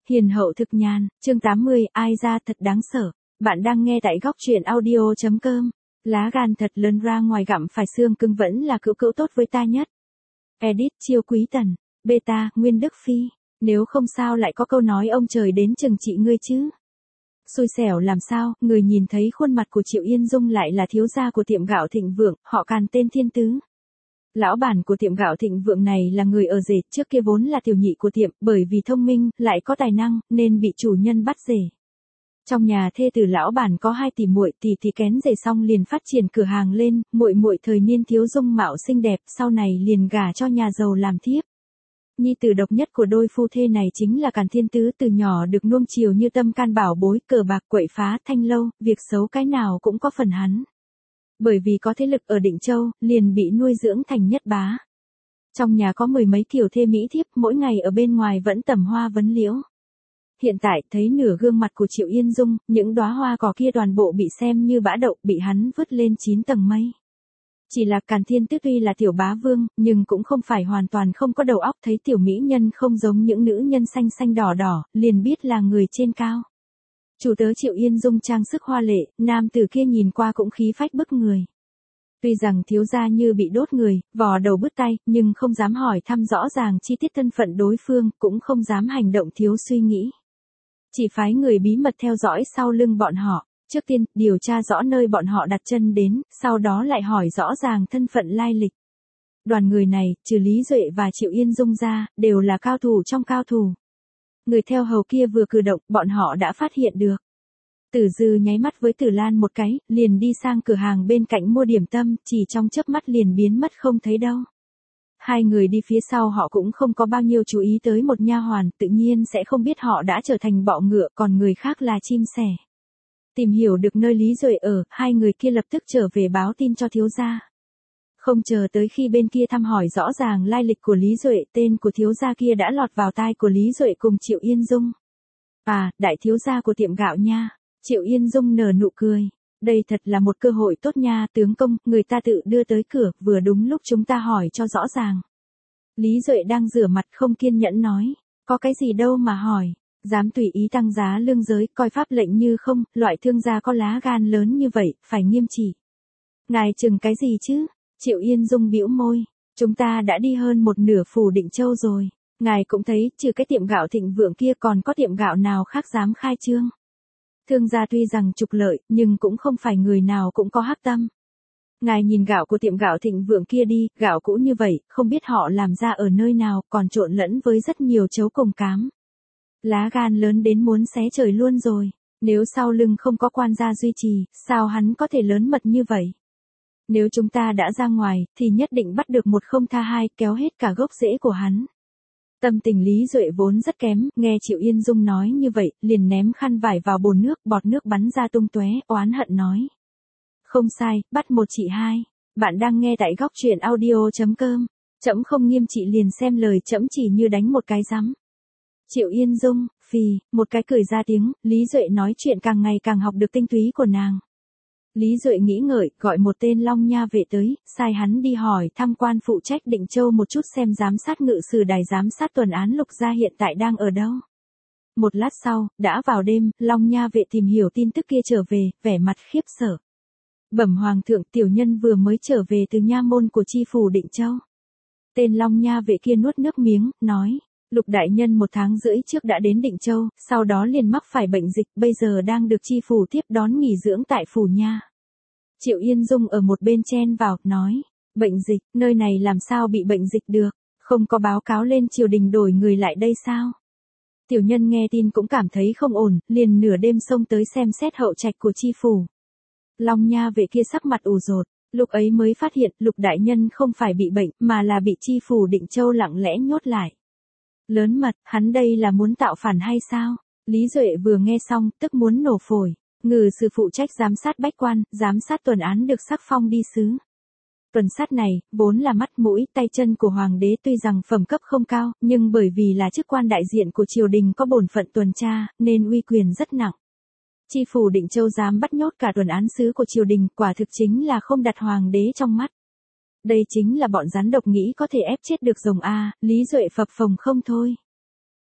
Hiền hậu thực nhàn, chương 80, ai ra thật đáng sợ. Bạn đang nghe tại góc truyện audio.com. Lá gan thật lớn ra ngoài gặm phải xương cưng vẫn là cữu cữu tốt với ta nhất. Edit Chiêu Quý Tần, Beta Nguyên Đức Phi. Nếu không sao lại có câu nói ông trời đến chừng trị ngươi chứ. Xui xẻo làm sao, người nhìn thấy khuôn mặt của Triệu Yên Dung lại là thiếu gia của tiệm gạo Thịnh Vượng, họ Càn tên Thiên Tứ. Lão bản của tiệm gạo Thịnh Vượng này là người ở rể, trước kia vốn là tiểu nhị của tiệm, bởi vì thông minh, lại có tài năng, nên bị chủ nhân bắt rể. Trong nhà thê tử lão bản có 2 tỷ muội, tỷ kén rể xong liền phát triển cửa hàng lên, muội thời niên thiếu dung mạo xinh đẹp, sau này liền gả cho nhà giàu làm thiếp. Nhi tử độc nhất của đôi phu thê này chính là Càn Thiên Tứ, từ nhỏ được nuông chiều như tâm can bảo bối, cờ bạc quậy phá thanh lâu, việc xấu cái nào cũng có phần hắn. Bởi vì có thế lực ở Định Châu, liền bị nuôi dưỡng thành nhất bá. Trong nhà có 10 mấy kiểu thê mỹ thiếp, mỗi ngày ở bên ngoài vẫn tẩm hoa vấn liễu. Hiện tại thấy nửa gương mặt của Triệu Yên Dung, những đóa hoa cỏ kia toàn bộ bị xem như bã đậu, bị hắn vứt lên 9 tầng mây. Chỉ là Càn Thiên Tứ tuy là tiểu bá vương, nhưng cũng không phải hoàn toàn không có đầu óc, thấy tiểu mỹ nhân không giống những nữ nhân xanh xanh đỏ đỏ, liền biết là người trên cao. Chủ tớ Triệu Yên Dung trang sức hoa lệ, nam tử kia nhìn qua cũng khí phách bức người. Tuy rằng thiếu gia như bị đốt người, vò đầu bứt tay, nhưng không dám hỏi thăm rõ ràng chi tiết thân phận đối phương, cũng không dám hành động thiếu suy nghĩ. Chỉ phái người bí mật theo dõi sau lưng bọn họ, trước tiên điều tra rõ nơi bọn họ đặt chân đến, sau đó lại hỏi rõ ràng thân phận lai lịch. Đoàn người này, trừ Lý Duệ và Triệu Yên Dung ra, đều là cao thủ trong cao thủ. Người theo hầu kia vừa cử động, bọn họ đã phát hiện được. Tử Dư nháy mắt với Tử Lan một cái, liền đi sang cửa hàng bên cạnh mua điểm tâm, chỉ trong chớp mắt liền biến mất không thấy đâu. Hai người đi phía sau họ cũng không có bao nhiêu chú ý tới một nha hoàn, tự nhiên sẽ không biết họ đã trở thành bọ ngựa, còn người khác là chim sẻ. Tìm hiểu được nơi Lý Duệ ở, hai người kia lập tức trở về báo tin cho thiếu gia. Không chờ tới khi bên kia thăm hỏi rõ ràng lai lịch của Lý Duệ, tên của thiếu gia kia đã lọt vào tai của Lý Duệ cùng Triệu Yên Dung. À, đại thiếu gia của tiệm gạo nha. Triệu Yên Dung nở nụ cười. Đây thật là một cơ hội tốt nha, tướng công, người ta tự đưa tới cửa, vừa đúng lúc chúng ta hỏi cho rõ ràng. Lý Duệ đang rửa mặt không kiên nhẫn nói. Có cái gì đâu mà hỏi, dám tùy ý tăng giá lương giới, coi pháp lệnh như không, loại thương gia có lá gan lớn như vậy, phải nghiêm trị. Ngài chừng cái gì chứ? Triệu Yên Dung bĩu môi. Chúng ta đã đi hơn một nửa phủ Định Châu rồi. Ngài cũng thấy, trừ cái tiệm gạo Thịnh Vượng kia còn có tiệm gạo nào khác dám khai trương. Thương gia tuy rằng trục lợi, nhưng cũng không phải người nào cũng có hắc tâm. Ngài nhìn gạo của tiệm gạo Thịnh Vượng kia đi, gạo cũ như vậy, không biết họ làm ra ở nơi nào, còn trộn lẫn với rất nhiều chấu cùng cám. Lá gan lớn đến muốn xé trời luôn rồi. Nếu sau lưng không có quan gia duy trì, sao hắn có thể lớn mật như vậy? Nếu chúng ta đã ra ngoài, thì nhất định bắt được một không tha hai, kéo hết cả gốc rễ của hắn. Tâm tình Lý Duệ vốn rất kém, nghe Triệu Yên Dung nói như vậy, liền ném khăn vải vào bồn nước, bọt nước bắn ra tung tóe, oán hận nói. Không sai, bắt một chị hai. Bạn đang nghe tại góc truyện audio.com. Trẫm không nghiêm trị liền xem lời trẫm chỉ như đánh một cái rắm. Triệu Yên Dung, phì, một cái cười ra tiếng, Lý Duệ nói chuyện càng ngày càng học được tinh túy của nàng. Lý Duệ nghĩ ngợi, gọi một tên Long Nha vệ tới, sai hắn đi hỏi thăm quan phụ trách Định Châu một chút xem giám sát ngự sử đài giám sát tuần án Lục gia hiện tại đang ở đâu. Một lát sau, đã vào đêm, Long Nha vệ tìm hiểu tin tức kia trở về, vẻ mặt khiếp sợ. Bẩm hoàng thượng, tiểu nhân vừa mới trở về từ nha môn của chi phủ Định Châu. Tên Long Nha vệ kia nuốt nước miếng, nói. Lục đại nhân 1 tháng rưỡi trước đã đến Định Châu, sau đó liền mắc phải bệnh dịch, bây giờ đang được chi phủ tiếp đón nghỉ dưỡng tại phủ nha. Triệu Yên Dung ở một bên chen vào, nói, bệnh dịch, nơi này làm sao bị bệnh dịch được, không có báo cáo lên triều đình đổi người lại đây sao? Tiểu nhân nghe tin cũng cảm thấy không ổn, liền nửa đêm xông tới xem xét hậu trạch của chi phủ. Long Nha vệ kia sắc mặt ủ rột, lúc ấy mới phát hiện Lục đại nhân không phải bị bệnh, mà là bị chi phủ Định Châu lặng lẽ nhốt lại. Lớn mật, hắn đây là muốn tạo phản hay sao? Lý Duệ vừa nghe xong, tức muốn nổ phổi. Ngự sử phụ trách giám sát bách quan, giám sát tuần án được sắc phong đi sứ. Tuần sát này, vốn là mắt mũi tay chân của hoàng đế, tuy rằng phẩm cấp không cao, nhưng bởi vì là chức quan đại diện của triều đình có bổn phận tuần tra, nên uy quyền rất nặng. Chi phủ Định Châu dám bắt nhốt cả tuần án sứ của triều đình, quả thực chính là không đặt hoàng đế trong mắt. Đây chính là bọn rắn độc nghĩ có thể ép chết được rồng A, Lý Duệ phập phồng không thôi.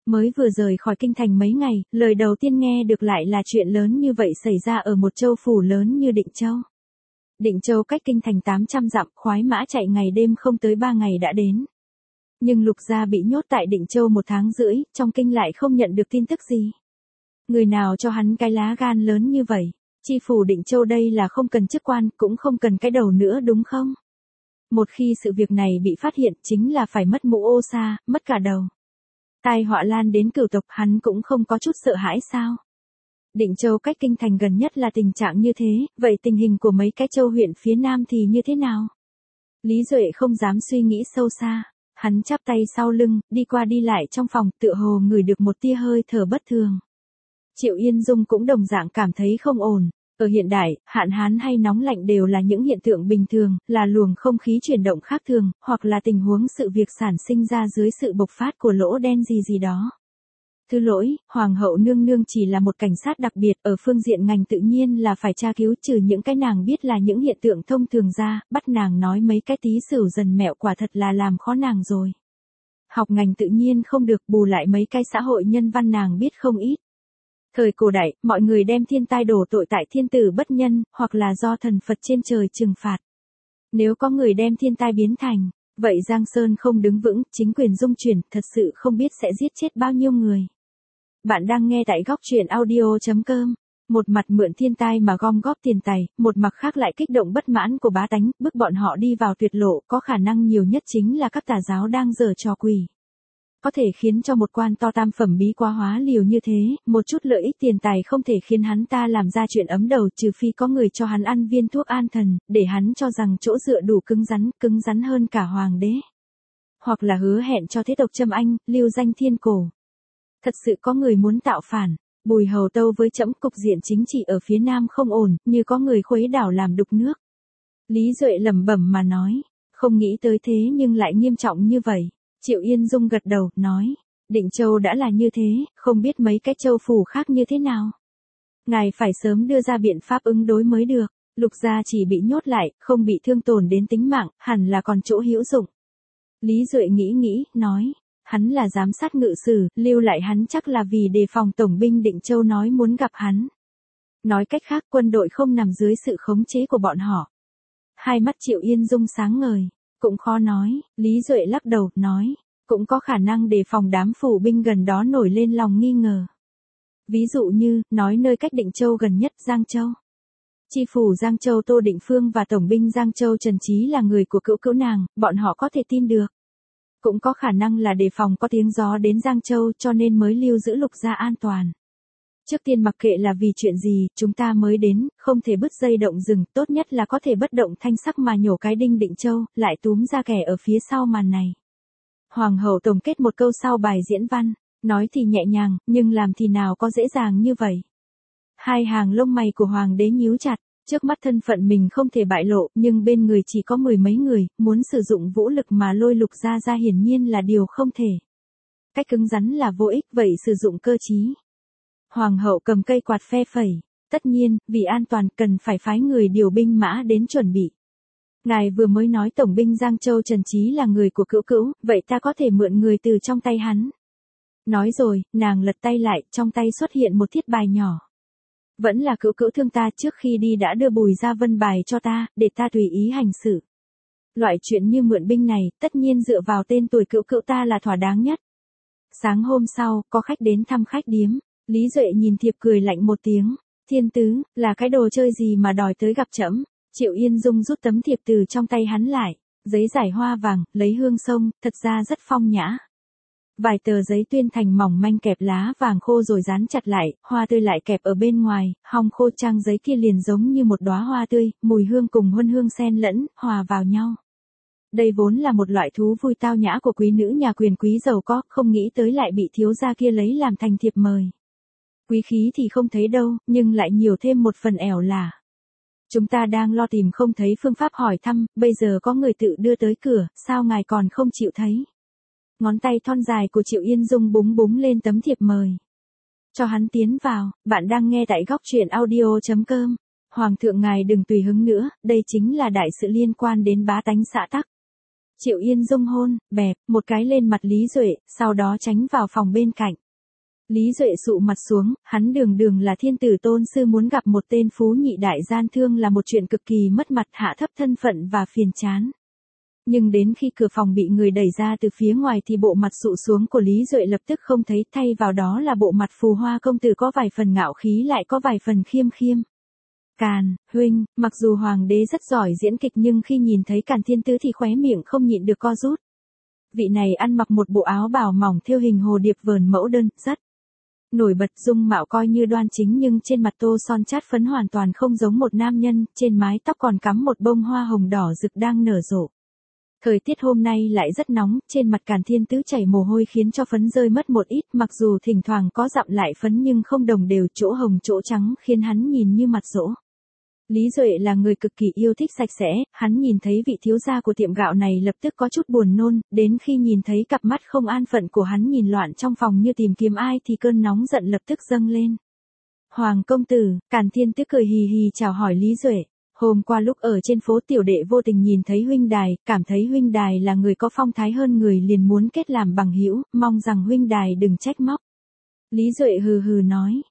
Mới vừa rời khỏi kinh thành mấy ngày, lời đầu tiên nghe được lại là chuyện lớn như vậy xảy ra ở một châu phủ lớn như Định Châu. Định Châu cách kinh thành 800 dặm, khoái mã chạy ngày đêm không tới 3 ngày đã đến. Nhưng Lục gia bị nhốt tại Định Châu 1 tháng rưỡi, trong kinh lại không nhận được tin tức gì. Người nào cho hắn cái lá gan lớn như vậy? Chi phủ Định Châu đây là không cần chức quan, cũng không cần cái đầu nữa đúng không? Một khi sự việc này bị phát hiện chính là phải mất mũ ô sa, mất cả đầu. Tai họa lan đến cửu tộc, hắn cũng không có chút sợ hãi sao? Định Châu cách kinh thành gần nhất là tình trạng như thế, vậy tình hình của mấy cái châu huyện phía nam thì như thế nào? Lý Duệ không dám suy nghĩ sâu xa, hắn chắp tay sau lưng, đi qua đi lại trong phòng, tựa hồ ngửi được một tia hơi thở bất thường. Triệu Yên Dung cũng đồng dạng cảm thấy không ổn. Ở hiện đại, hạn hán hay nóng lạnh đều là những hiện tượng bình thường, là luồng không khí chuyển động khác thường, hoặc là tình huống sự việc sản sinh ra dưới sự bộc phát của lỗ đen gì đó. Thứ lỗi, Hoàng hậu nương nương chỉ là một cảnh sát đặc biệt, ở phương diện ngành tự nhiên là phải tra cứu, trừ những cái nàng biết là những hiện tượng thông thường ra, bắt nàng nói mấy cái tí xửu dần mẹo quả thật là làm khó nàng rồi. Học ngành tự nhiên không được, bù lại mấy cái xã hội nhân văn nàng biết không ít. Thời cổ đại, mọi người đem thiên tai đổ tội tại thiên tử bất nhân, hoặc là do thần Phật trên trời trừng phạt. Nếu có người đem thiên tai biến thành, vậy Giang Sơn không đứng vững, chính quyền dung chuyển, thật sự không biết sẽ giết chết bao nhiêu người. Bạn đang nghe tại góc truyện audio.com. Một mặt mượn thiên tai mà gom góp tiền tài, một mặt khác lại kích động bất mãn của bá tánh, bức bọn họ đi vào tuyệt lộ, có khả năng nhiều nhất chính là các tà giáo đang giở trò quỷ. Có thể khiến cho một quan to tam phẩm bí quá hóa liều như thế, một chút lợi ích tiền tài không thể khiến hắn ta làm ra chuyện ấm đầu, trừ phi có người cho hắn ăn viên thuốc an thần, để hắn cho rằng chỗ dựa đủ cứng rắn hơn cả hoàng đế. Hoặc là hứa hẹn cho thế tộc Trâm Anh, lưu danh thiên cổ. Thật sự có người muốn tạo phản, Bùi Hầu tâu với trẫm, cục diện chính trị ở phía nam không ổn, như có người khuấy đảo làm đục nước. Lý Duệ lẩm bẩm mà nói, không nghĩ tới thế nhưng lại nghiêm trọng như vậy. Triệu Yên Dung gật đầu, nói, Định Châu đã là như thế, không biết mấy cái châu phủ khác như thế nào. Ngài phải sớm đưa ra biện pháp ứng đối mới được, Lục gia chỉ bị nhốt lại, không bị thương tổn đến tính mạng, hẳn là còn chỗ hữu dụng. Lý Duệ nghĩ, nói, hắn là giám sát ngự sử, lưu lại hắn chắc là vì đề phòng tổng binh Định Châu nói muốn gặp hắn. Nói cách khác, quân đội không nằm dưới sự khống chế của bọn họ. Hai mắt Triệu Yên Dung sáng ngời. Cũng khó nói, Lý Duệ lắc đầu, nói, cũng có khả năng đề phòng đám phủ binh gần đó nổi lên lòng nghi ngờ. Ví dụ như, nói nơi cách Định Châu gần nhất Giang Châu. Chi phủ Giang Châu Tô Định Phương và tổng binh Giang Châu Trần Chí là người của cữu nàng, bọn họ có thể tin được. Cũng có khả năng là đề phòng có tiếng gió đến Giang Châu cho nên mới lưu giữ Lục gia an toàn. Trước tiên mặc kệ là vì chuyện gì, chúng ta mới đến, không thể bứt dây động rừng, tốt nhất là có thể bất động thanh sắc mà nhổ cái đinh Định Châu, lại túm ra kẻ ở phía sau màn này. Hoàng hậu tổng kết một câu sau bài diễn văn, nói thì nhẹ nhàng, nhưng làm thì nào có dễ dàng như vậy. Hai hàng lông mày của hoàng đế nhíu chặt, trước mắt thân phận mình không thể bại lộ, nhưng bên người chỉ có 10 mấy người, muốn sử dụng vũ lực mà lôi Lục gia ra hiển nhiên là điều không thể. Cách cứng rắn là vô ích, vậy sử dụng cơ trí. Hoàng hậu cầm cây quạt phe phẩy, tất nhiên, vì an toàn cần phải phái người điều binh mã đến chuẩn bị. Ngài vừa mới nói tổng binh Giang Châu Trần Chí là người của cữu, vậy ta có thể mượn người từ trong tay hắn. Nói rồi, nàng lật tay lại, trong tay xuất hiện một thiết bài nhỏ. Vẫn là cữu thương ta, trước khi đi đã đưa Bùi Gia Vân bài cho ta, để ta tùy ý hành xử. Loại chuyện như mượn binh này, tất nhiên dựa vào tên tuổi cữu ta là thỏa đáng nhất. Sáng hôm sau, có khách đến thăm khách điếm. Lý Duệ nhìn thiệp cười lạnh một tiếng, thiên tứ, là cái đồ chơi gì mà đòi tới gặp trẫm? Triệu Yên Dung rút tấm thiệp từ trong tay hắn lại, giấy giải hoa vàng, lấy hương sông, thật ra rất phong nhã. Vài tờ giấy tuyên thành mỏng manh kẹp lá vàng khô rồi dán chặt lại, hoa tươi lại kẹp ở bên ngoài, hong khô trang giấy kia liền giống như một đóa hoa tươi, mùi hương cùng huân hương xen lẫn, hòa vào nhau. Đây vốn là một loại thú vui tao nhã của quý nữ nhà quyền quý giàu có, không nghĩ tới lại bị thiếu gia kia lấy làm thành thiệp mời. Quý khí thì không thấy đâu, nhưng lại nhiều thêm một phần ẻo lả. Chúng ta đang lo tìm không thấy phương pháp hỏi thăm, bây giờ có người tự đưa tới cửa, sao ngài còn không chịu thấy? Ngón tay thon dài của Triệu Yên Dung búng lên tấm thiệp mời. Cho hắn tiến vào, bạn đang nghe tại góc truyện audio.com. Hoàng thượng ngài đừng tùy hứng nữa, đây chính là đại sự liên quan đến bá tánh xã tắc. Triệu Yên Dung hôn, bẹp, một cái lên mặt Lý Duệ, sau đó tránh vào phòng bên cạnh. Lý Duệ sụ mặt xuống, hắn đường đường là thiên tử tôn sư muốn gặp một tên phú nhị đại gian thương là một chuyện cực kỳ mất mặt, hạ thấp thân phận và phiền chán. Nhưng đến khi cửa phòng bị người đẩy ra từ phía ngoài thì bộ mặt sụ xuống của Lý Duệ lập tức không thấy, thay vào đó là bộ mặt phù hoa công tử có vài phần ngạo khí lại có vài phần khiêm khiêm. Càn, huynh, mặc dù hoàng đế rất giỏi diễn kịch nhưng khi nhìn thấy Càn Thiên Tứ thì khóe miệng không nhịn được co rút. Vị này ăn mặc một bộ áo bào mỏng thêu hình hồ điệp vờn mẫu đơn, rất nổi bật, dung mạo coi như đoan chính nhưng trên mặt tô son chát phấn hoàn toàn không giống một nam nhân, trên mái tóc còn cắm một bông hoa hồng đỏ rực đang nở rộ. Thời tiết hôm nay lại rất nóng, trên mặt Càn Thiên Tứ chảy mồ hôi khiến cho phấn rơi mất một ít, mặc dù thỉnh thoảng có dặm lại phấn nhưng không đồng đều, chỗ hồng chỗ trắng khiến hắn nhìn như mặt dỗ. Lý Duệ là người cực kỳ yêu thích sạch sẽ, hắn nhìn thấy vị thiếu gia của tiệm gạo này lập tức có chút buồn nôn, đến khi nhìn thấy cặp mắt không an phận của hắn nhìn loạn trong phòng như tìm kiếm ai thì cơn nóng giận lập tức dâng lên. Hoàng công tử, Càn Thiên Tứ cười hì hì chào hỏi Lý Duệ. Hôm qua lúc ở trên phố tiểu đệ vô tình nhìn thấy huynh đài, cảm thấy huynh đài là người có phong thái hơn người liền muốn kết làm bằng hữu, mong rằng huynh đài đừng trách móc. Lý Duệ hừ hừ nói.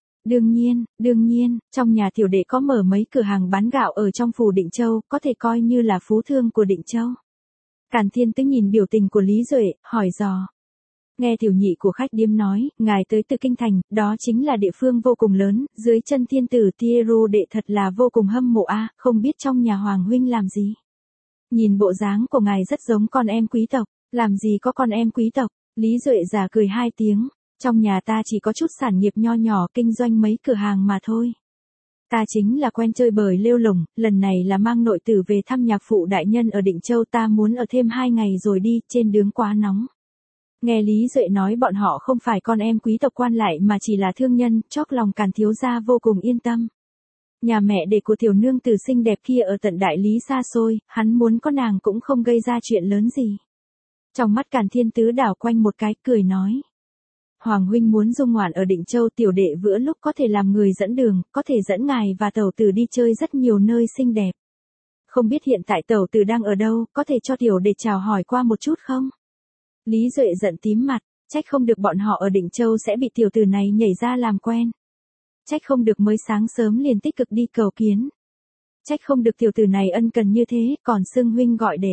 Đương nhiên, trong nhà tiểu đệ có mở mấy cửa hàng bán gạo ở trong phủ Định Châu, có thể coi như là phú thương của Định Châu. Càn Thiên Tứ nhìn biểu tình của Lý Duệ, hỏi dò. Nghe tiểu nhị của khách điếm nói, ngài tới từ Kinh Thành, đó chính là địa phương vô cùng lớn, dưới chân thiên tử Tiero đệ thật là vô cùng hâm mộ a, không biết trong nhà hoàng huynh làm gì. Nhìn bộ dáng của ngài rất giống con em quý tộc, làm gì có con em quý tộc, Lý Duệ giả cười hai tiếng. Trong nhà ta chỉ có chút sản nghiệp nho nhỏ kinh doanh mấy cửa hàng mà thôi. Ta chính là quen chơi bời lêu lổng, lần này là mang nội tử về thăm nhạc phụ đại nhân ở Định Châu, ta muốn ở thêm 2 ngày rồi đi, trên đường quá nóng. Nghe Lý Duệ nói bọn họ không phải con em quý tộc quan lại mà chỉ là thương nhân, chóp lòng Càn thiếu gia vô cùng yên tâm. Nhà mẹ đẻ của tiểu nương tử xinh đẹp kia ở tận đại lý xa xôi, hắn muốn có nàng cũng không gây ra chuyện lớn gì. Trong mắt Càn Thiên Tứ đảo quanh một cái, cười nói. Hoàng huynh muốn dung ngoạn ở Định Châu, tiểu đệ vừa lúc có thể làm người dẫn đường, có thể dẫn ngài và tẩu tử đi chơi rất nhiều nơi xinh đẹp. Không biết hiện tại tẩu tử đang ở đâu, có thể cho tiểu đệ chào hỏi qua một chút không? Lý Duệ giận tím mặt, trách không được bọn họ ở Định Châu sẽ bị tiểu tử này nhảy ra làm quen. Trách không được mới sáng sớm liền tích cực đi cầu kiến. Trách không được tiểu tử này ân cần như thế, còn xưng huynh gọi để.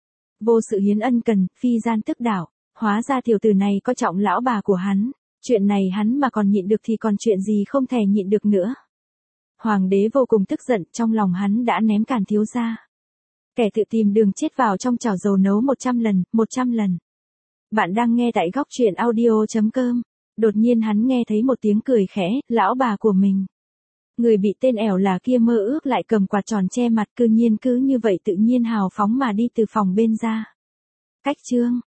Vô sự hiến ân cần, phi gian tức đảo. Hóa ra tiểu tử này có trọng lão bà của hắn, chuyện này hắn mà còn nhịn được thì còn chuyện gì không thể nhịn được nữa. Hoàng đế vô cùng tức giận, trong lòng hắn đã ném Càn thiếu gia. Kẻ tự tìm đường chết vào trong chảo dầu nấu 100 lần. Bạn đang nghe tại góc truyện audio.com. Đột nhiên hắn nghe thấy một tiếng cười khẽ, lão bà của mình. Người bị tên ẻo là kia mơ ước lại cầm quạt tròn che mặt, cư nhiên cứ như vậy tự nhiên hào phóng mà đi từ phòng bên ra. Cách chương